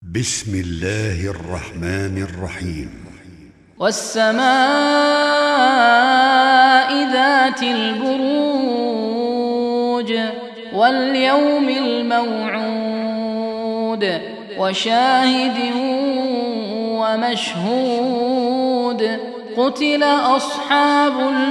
بسم الله الرحمن الرحيم. والسماء ذات البروج واليوم الموعود وشاهد ومشهود قتل أصحاب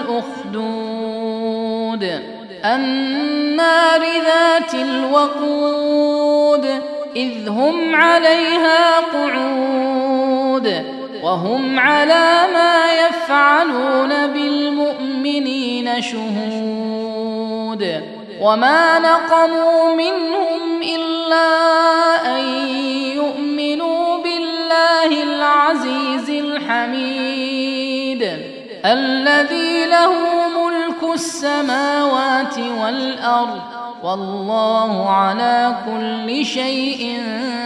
الأخدود النار ذات الوقود إذ هم عليها قعود وهم على ما يفعلون بالمؤمنين شهود وما نقموا منهم إلا أن يؤمنوا بالله العزيز الحميد الذي له ملك السماوات والأرض والله على كل شيء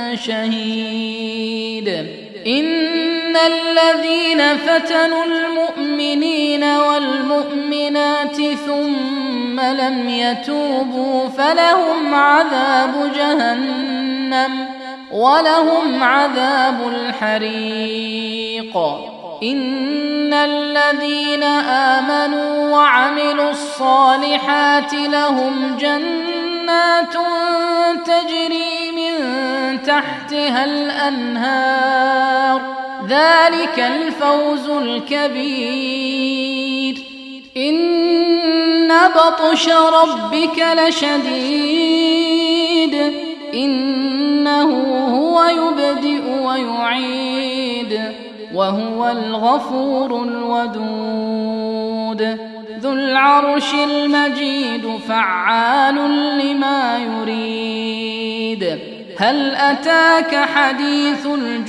شهيد. إن الذين فتنوا المؤمنين والمؤمنات ثم لم يتوبوا فلهم عذاب جهنم ولهم عذاب الحريق. إن الذين آمنوا وعملوا الصالحات لهم جنات تجري من تحتها الأنهار ذلك الفوز الكبير. إن بطش ربك لشديد إنه هو يبدئ ويعيد وهو الغفور الودود ذو العرش المجيد فعال لما يريد. هل أتاك حديث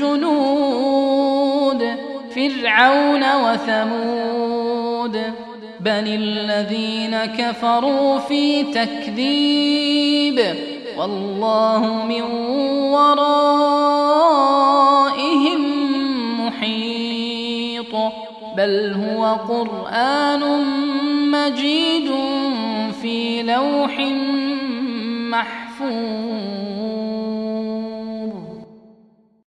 الجنود فرعون وثمود بل الذين كفروا في تكذيب والله من ورائهم محيط بل هو قرآن مجيد في لوح محفوظ.